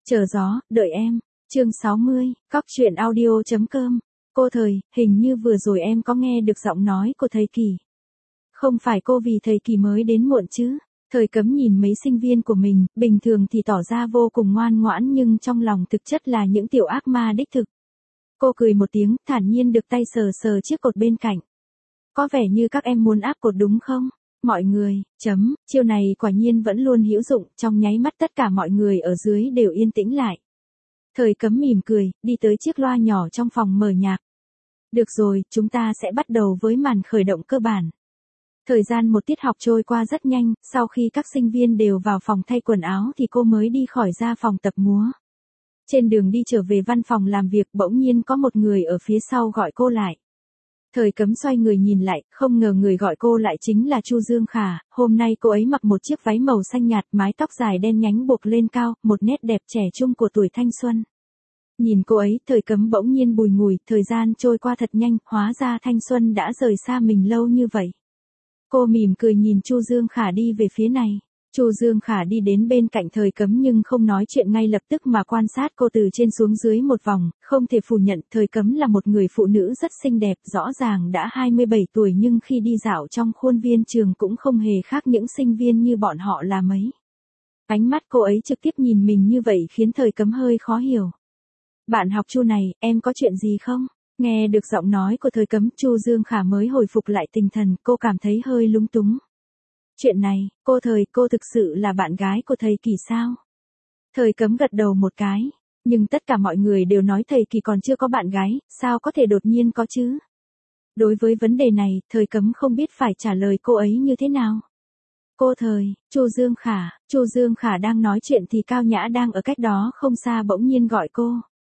Chờ gió, đợi em. Chương 60, Cóc truyện audio.com. Cô Thời, hình như vừa rồi em có nghe được giọng nói của thầy Kỳ. Không phải cô vì thầy Kỳ mới đến muộn chứ? Thời Cấm nhìn mấy sinh viên của mình, bình thường thì tỏ ra vô cùng ngoan ngoãn nhưng trong lòng thực chất là những tiểu ác ma đích thực. Cô cười một tiếng, thản nhiên được tay sờ sờ chiếc cột bên cạnh. Có vẻ như các em muốn áp cột đúng không? Mọi người, chiêu này quả nhiên vẫn luôn hữu dụng, trong nháy mắt tất cả mọi người ở dưới đều yên tĩnh lại. Thời Cấm mỉm cười, đi tới chiếc loa nhỏ trong phòng mở nhạc. Được rồi, chúng ta sẽ bắt đầu với màn khởi động cơ bản. Thời gian một tiết học trôi qua rất nhanh, sau khi các sinh viên đều vào phòng thay quần áo thì cô mới đi khỏi ra phòng tập múa. Trên đường đi trở về văn phòng làm việc bỗng nhiên có một người ở phía sau gọi cô lại. Thời Cấm xoay người nhìn lại, không ngờ người gọi cô lại chính là Chu Dương Khả, hôm nay cô ấy mặc một chiếc váy màu xanh nhạt, mái tóc dài đen nhánh buộc lên cao, một nét đẹp trẻ trung của tuổi thanh xuân. Nhìn cô ấy, Thời Cấm bỗng nhiên bùi ngùi, thời gian trôi qua thật nhanh, hóa ra thanh xuân đã rời xa mình lâu như vậy. Cô mỉm cười nhìn Chu Dương Khả đi về phía này. Chu Dương Khả đi đến bên cạnh Thời Cấm nhưng không nói chuyện ngay lập tức mà quan sát cô từ trên xuống dưới một vòng, không thể phủ nhận Thời Cấm là một người phụ nữ rất xinh đẹp, rõ ràng đã 27 tuổi nhưng khi đi dạo trong khuôn viên trường cũng không hề khác những sinh viên như bọn họ là mấy. Ánh mắt cô ấy trực tiếp nhìn mình như vậy khiến Thời Cấm hơi khó hiểu. Bạn học Chu này, em có chuyện gì không? Nghe được giọng nói của Thời Cấm, Chu Dương Khả mới hồi phục lại tinh thần, cô cảm thấy hơi lúng túng. Chuyện này, cô thực sự là bạn gái của thầy Kỳ sao? Thời Cấm gật đầu một cái, nhưng tất cả mọi người đều nói thầy Kỳ còn chưa có bạn gái, sao có thể đột nhiên có chứ? Đối với vấn đề này, Thời Cấm không biết phải trả lời cô ấy như thế nào. Cô Thời, Chu Dương Khả đang nói chuyện thì Cao Nhã đang ở cách đó không xa bỗng nhiên gọi cô.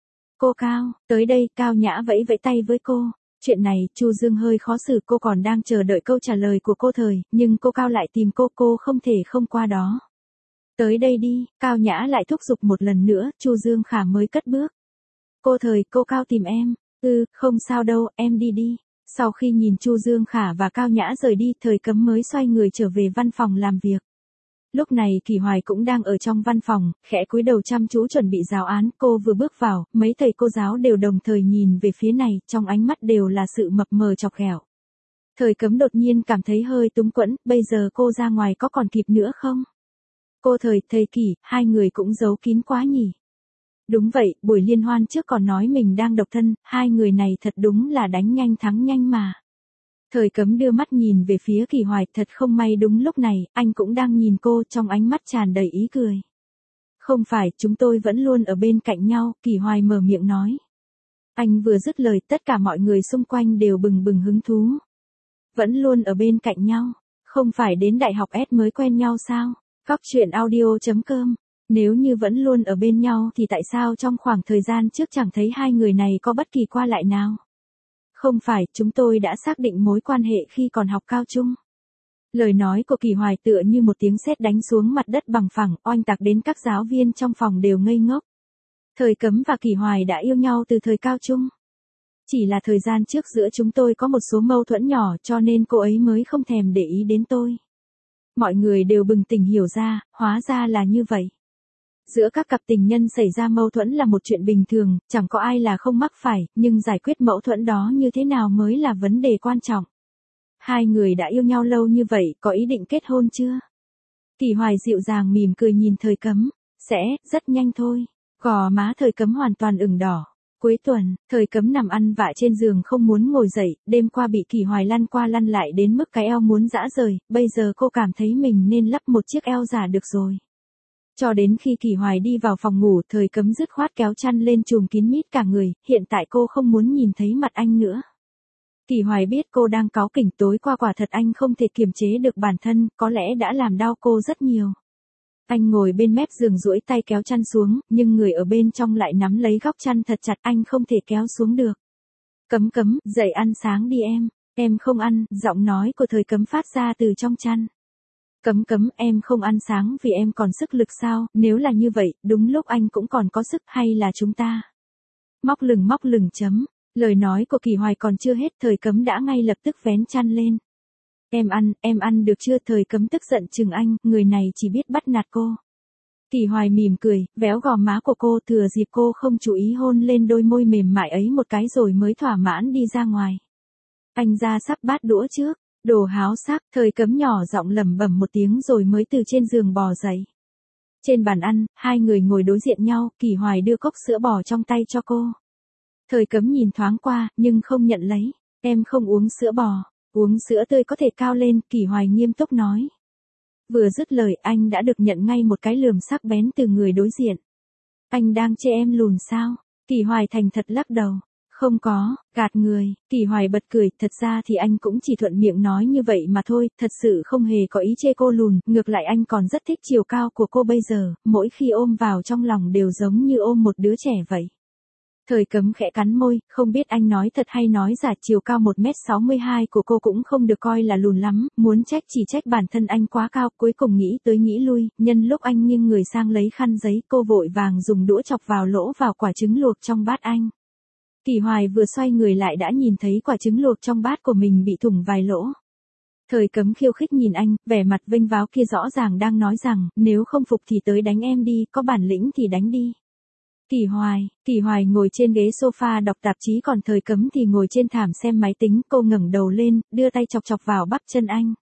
Cô Cao, tới đây, Cao Nhã vẫy vẫy tay với cô. Chuyện này, Chu Dương hơi khó xử, cô còn đang chờ đợi câu trả lời của cô Thời, nhưng cô Cao lại tìm cô không thể không qua đó. Tới đây đi, Cao Nhã lại thúc giục một lần nữa, Chu Dương Khả mới cất bước. Cô Thời, cô Cao tìm em. Không sao đâu, em đi đi. Sau khi nhìn Chu Dương Khả và Cao Nhã rời đi, Thời Cấm mới xoay người trở về văn phòng làm việc. Lúc này Kỳ Hoài cũng đang ở trong văn phòng, khẽ cúi đầu chăm chú chuẩn bị giáo án, cô vừa bước vào, mấy thầy cô giáo đều đồng thời nhìn về phía này, trong ánh mắt đều là sự mập mờ chọc ghẹo. Thời Cấm đột nhiên cảm thấy hơi túng quẫn, bây giờ cô ra ngoài có còn kịp nữa không? Cô Thời, thầy Kỳ, hai người cũng giấu kín quá nhỉ? Đúng vậy, buổi liên hoan trước còn nói mình đang độc thân, hai người này thật đúng là đánh nhanh thắng nhanh mà. Thời Cấm đưa mắt nhìn về phía Kỳ Hoài, thật không may đúng lúc này, anh cũng đang nhìn cô trong ánh mắt tràn đầy ý cười. Không phải, chúng tôi vẫn luôn ở bên cạnh nhau, Kỳ Hoài mở miệng nói. Anh vừa dứt lời, tất cả mọi người xung quanh đều bừng bừng hứng thú. Vẫn luôn ở bên cạnh nhau, không phải đến đại học S mới quen nhau sao? Cóc truyện audio.com. Nếu như vẫn luôn ở bên nhau thì tại sao trong khoảng thời gian trước chẳng thấy hai người này có bất kỳ qua lại nào? Không phải, chúng tôi đã xác định mối quan hệ khi còn học cao trung. Lời nói của Kỳ Hoài tựa như một tiếng sét đánh xuống mặt đất bằng phẳng, oanh tạc đến các giáo viên trong phòng đều ngây ngốc. Thời Cấm và Kỳ Hoài đã yêu nhau từ thời cao trung. Chỉ là thời gian trước giữa chúng tôi có một số mâu thuẫn nhỏ cho nên cô ấy mới không thèm để ý đến tôi. Mọi người đều bừng tỉnh hiểu ra, hóa ra là như vậy. Giữa các cặp tình nhân xảy ra mâu thuẫn là một chuyện bình thường, chẳng có ai là không mắc phải, nhưng giải quyết mâu thuẫn đó như thế nào mới là vấn đề quan trọng. Hai người đã yêu nhau lâu như vậy, có ý định kết hôn chưa? Kỳ Hoài dịu dàng mỉm cười nhìn Thời Cấm, rất nhanh thôi. Gò má Thời Cấm hoàn toàn ửng đỏ. Cuối tuần, Thời Cấm nằm ăn vạ trên giường không muốn ngồi dậy, đêm qua bị Kỳ Hoài lăn qua lăn lại đến mức cái eo muốn giã rời, bây giờ cô cảm thấy mình nên lắp một chiếc eo giả được rồi. Cho đến khi Kỳ Hoài đi vào phòng ngủ, Thời Cấm dứt khoát kéo chăn lên trùm kín mít cả người, hiện tại cô không muốn nhìn thấy mặt anh nữa. Kỳ Hoài biết cô đang cáu kỉnh, tối qua quả thật anh không thể kiềm chế được bản thân, có lẽ đã làm đau cô rất nhiều. Anh ngồi bên mép giường duỗi tay kéo chăn xuống, nhưng người ở bên trong lại nắm lấy góc chăn thật chặt, anh không thể kéo xuống được. Cấm, dậy ăn sáng đi em. Em không ăn, giọng nói của Thời Cấm phát ra từ trong chăn. Cấm, em không ăn sáng vì em còn sức lực sao? Nếu là như vậy, đúng lúc anh cũng còn có sức, hay là chúng ta? Móc lửng. Lời nói của Kỳ Hoài còn chưa hết, Thời Cấm đã ngay lập tức vén chăn lên. Em ăn được chưa? Thời Cấm tức giận chừng anh, người này chỉ biết bắt nạt cô. Kỳ Hoài mỉm cười, véo gò má của cô, thừa dịp cô không chú ý hôn lên đôi môi mềm mại ấy một cái rồi mới thỏa mãn đi ra ngoài. Anh ra sắp bát đũa trước, đồ háo sắc, Thời Cấm nhỏ giọng lẩm bẩm một tiếng rồi mới từ trên giường bò dậy. Trên bàn ăn, hai người ngồi đối diện nhau, Kỳ Hoài đưa cốc sữa bò trong tay cho cô. Thời Cấm nhìn thoáng qua, nhưng không nhận lấy. Em không uống sữa bò, uống sữa tươi có thể cao lên, Kỳ Hoài nghiêm túc nói. Vừa dứt lời anh đã được nhận ngay một cái lườm sắc bén từ người đối diện. Anh đang chê em lùn sao? Kỳ Hoài thành thật lắc đầu. Không có, gạt người, Kỳ Hoài bật cười, thật ra thì anh cũng chỉ thuận miệng nói như vậy mà thôi, thật sự không hề có ý chê cô lùn, ngược lại anh còn rất thích chiều cao của cô bây giờ, mỗi khi ôm vào trong lòng đều giống như ôm một đứa trẻ vậy. Thời Cấm khẽ cắn môi, không biết anh nói thật hay nói giả, chiều cao 1m62 của cô cũng không được coi là lùn lắm, muốn trách chỉ trách bản thân anh quá cao, cuối cùng nghĩ tới nghĩ lui, nhân lúc anh nghiêng người sang lấy khăn giấy, cô vội vàng dùng đũa chọc vào lỗ vào quả trứng luộc trong bát anh. Kỳ Hoài vừa xoay người lại đã nhìn thấy quả trứng luộc trong bát của mình bị thủng vài lỗ. Thời Cấm khiêu khích nhìn anh, vẻ mặt vênh váo kia rõ ràng đang nói rằng, nếu không phục thì tới đánh em đi, có bản lĩnh thì đánh đi. Kỳ Hoài ngồi trên ghế sofa đọc tạp chí còn Thời Cấm thì ngồi trên thảm xem máy tính, cô ngẩng đầu lên, đưa tay chọc chọc vào bắp chân anh.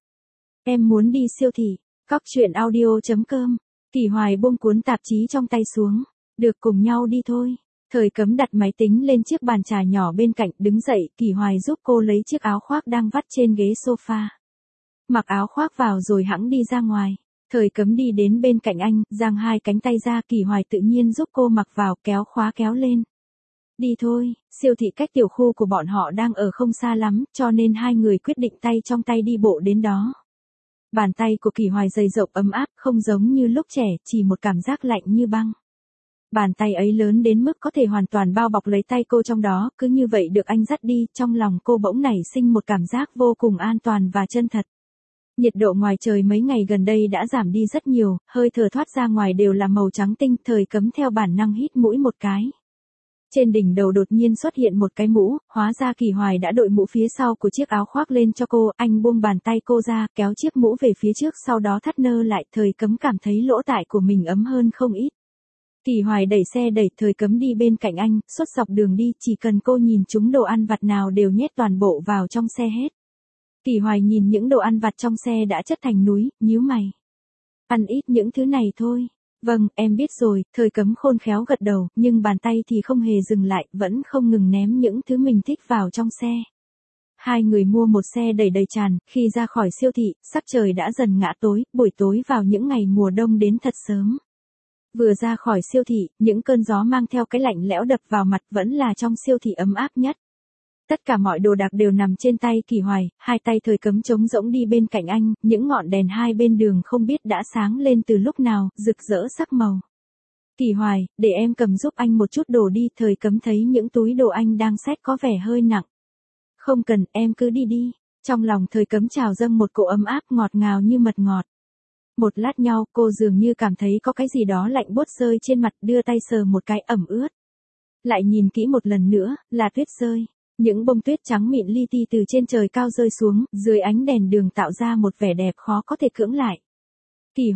Em muốn đi siêu thị, cóc truyện audio.com. Kỳ Hoài buông cuốn tạp chí trong tay xuống, được cùng nhau đi thôi. Thời Cấm đặt máy tính lên chiếc bàn trà nhỏ bên cạnh, đứng dậy, Kỳ Hoài giúp cô lấy chiếc áo khoác đang vắt trên ghế sofa. Mặc áo khoác vào rồi hẵng đi ra ngoài. Thời Cấm đi đến bên cạnh anh, giang hai cánh tay ra, Kỳ Hoài tự nhiên giúp cô mặc vào, kéo khóa kéo lên. Đi thôi, siêu thị cách tiểu khu của bọn họ đang ở không xa lắm, cho nên hai người quyết định tay trong tay đi bộ đến đó. Bàn tay của Kỳ Hoài dày rộng ấm áp, không giống như lúc trẻ, chỉ một cảm giác lạnh như băng. Bàn tay ấy lớn đến mức có thể hoàn toàn bao bọc lấy tay cô trong đó, cứ như vậy được anh dắt đi, trong lòng cô bỗng nảy sinh một cảm giác vô cùng an toàn và chân thật. Nhiệt độ ngoài trời mấy ngày gần đây đã giảm đi rất nhiều, hơi thở thoát ra ngoài đều là màu trắng tinh, Thời Cấm theo bản năng hít mũi một cái. Trên đỉnh đầu đột nhiên xuất hiện một cái mũ, hóa ra Kỳ Hoài đã đội mũ phía sau của chiếc áo khoác lên cho cô, anh buông bàn tay cô ra, kéo chiếc mũ về phía trước sau đó thắt nơ lại, Thời Cấm cảm thấy lỗ tai của mình ấm hơn không ít. Kỳ Hoài đẩy xe đẩy, Thời Cấm đi bên cạnh anh, suốt dọc đường đi, chỉ cần cô nhìn chúng đồ ăn vặt nào đều nhét toàn bộ vào trong xe hết. Kỳ Hoài nhìn những đồ ăn vặt trong xe đã chất thành núi, nhíu mày. Ăn ít những thứ này thôi. Vâng, em biết rồi, Thời Cấm khôn khéo gật đầu, nhưng bàn tay thì không hề dừng lại, vẫn không ngừng ném những thứ mình thích vào trong xe. Hai người mua một xe đầy đầy tràn, khi ra khỏi siêu thị, sắc trời đã dần ngã tối, buổi tối vào những ngày mùa đông đến thật sớm. Vừa ra khỏi siêu thị, những cơn gió mang theo cái lạnh lẽo đập vào mặt, vẫn là trong siêu thị ấm áp nhất. Tất cả mọi đồ đạc đều nằm trên tay Kỳ Hoài, hai tay Thời Cấm trống rỗng đi bên cạnh anh, những ngọn đèn hai bên đường không biết đã sáng lên từ lúc nào, rực rỡ sắc màu. Kỳ Hoài, để em cầm giúp anh một chút đồ đi, Thời Cấm thấy những túi đồ anh đang xách có vẻ hơi nặng. Không cần, em cứ đi đi. Trong lòng Thời Cấm trào dâng một cỗ ấm áp ngọt ngào như mật ngọt. Một lát nhau, cô dường như cảm thấy có cái gì đó lạnh buốt rơi trên mặt, đưa tay sờ một cái ẩm ướt. Lại nhìn kỹ một lần nữa, là tuyết rơi. Những bông tuyết trắng mịn li ti từ trên trời cao rơi xuống, dưới ánh đèn đường tạo ra một vẻ đẹp khó có thể cưỡng lại. Kỳ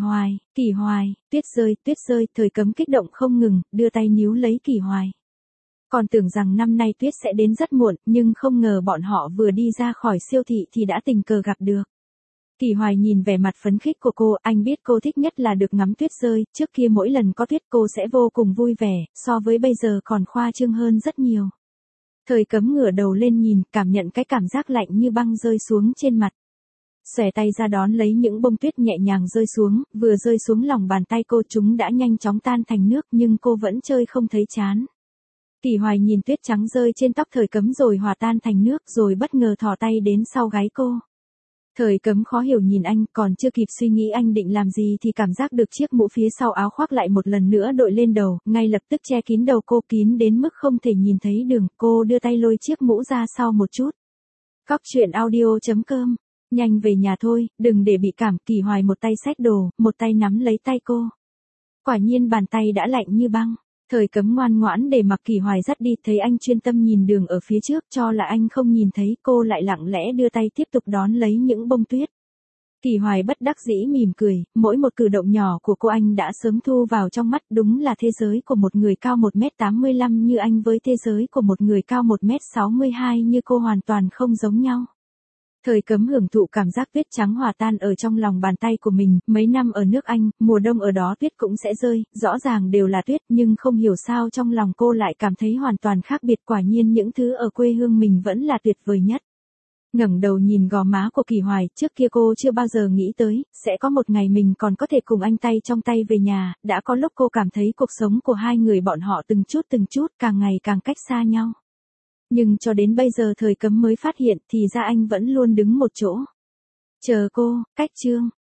Hoài, tuyết rơi, Thời Cấm kích động không ngừng, đưa tay níu lấy Kỳ Hoài. Còn tưởng rằng năm nay tuyết sẽ đến rất muộn, nhưng không ngờ bọn họ vừa đi ra khỏi siêu thị thì đã tình cờ gặp được. Kỳ Hoài nhìn vẻ mặt phấn khích của cô, anh biết cô thích nhất là được ngắm tuyết rơi, trước kia mỗi lần có tuyết cô sẽ vô cùng vui vẻ, so với bây giờ còn khoa trương hơn rất nhiều. Thời Cấm ngửa đầu lên nhìn, cảm nhận cái cảm giác lạnh như băng rơi xuống trên mặt. Xòe tay ra đón lấy những bông tuyết nhẹ nhàng rơi xuống, vừa rơi xuống lòng bàn tay cô chúng đã nhanh chóng tan thành nước nhưng cô vẫn chơi không thấy chán. Kỳ Hoài nhìn tuyết trắng rơi trên tóc Thời Cấm rồi hòa tan thành nước rồi bất ngờ thò tay đến sau gáy cô. Thời Cấm khó hiểu nhìn anh, còn chưa kịp suy nghĩ anh định làm gì thì cảm giác được chiếc mũ phía sau áo khoác lại một lần nữa đội lên đầu, ngay lập tức che kín đầu cô, kín đến mức không thể nhìn thấy đường, cô đưa tay lôi chiếc mũ ra sau một chút. Cóc truyện audio.com, nhanh về nhà thôi, đừng để bị cảm. Kỳ Hoài một tay xách đồ, một tay nắm lấy tay cô. Quả nhiên bàn tay đã lạnh như băng. Thời Cấm ngoan ngoãn để mặc Kỳ Hoài dắt đi, thấy anh chuyên tâm nhìn đường ở phía trước cho là anh không nhìn thấy, cô lại lặng lẽ đưa tay tiếp tục đón lấy những bông tuyết. Kỳ Hoài bất đắc dĩ mỉm cười, mỗi một cử động nhỏ của cô anh đã sớm thu vào trong mắt, đúng là thế giới của một người cao 1m85 như anh với thế giới của một người cao 1m62 như cô hoàn toàn không giống nhau. Thời Cấm hưởng thụ cảm giác tuyết trắng hòa tan ở trong lòng bàn tay của mình, mấy năm ở nước Anh, mùa đông ở đó tuyết cũng sẽ rơi, rõ ràng đều là tuyết nhưng không hiểu sao trong lòng cô lại cảm thấy hoàn toàn khác biệt, quả nhiên những thứ ở quê hương mình vẫn là tuyệt vời nhất. Ngẩng đầu nhìn gò má của Kỳ Hoài, trước kia cô chưa bao giờ nghĩ tới, sẽ có một ngày mình còn có thể cùng anh tay trong tay về nhà, đã có lúc cô cảm thấy cuộc sống của hai người bọn họ từng chút càng ngày càng cách xa nhau. Nhưng cho đến bây giờ Thời Cấm mới phát hiện thì ra anh vẫn luôn đứng một chỗ. Chờ cô, cách chương.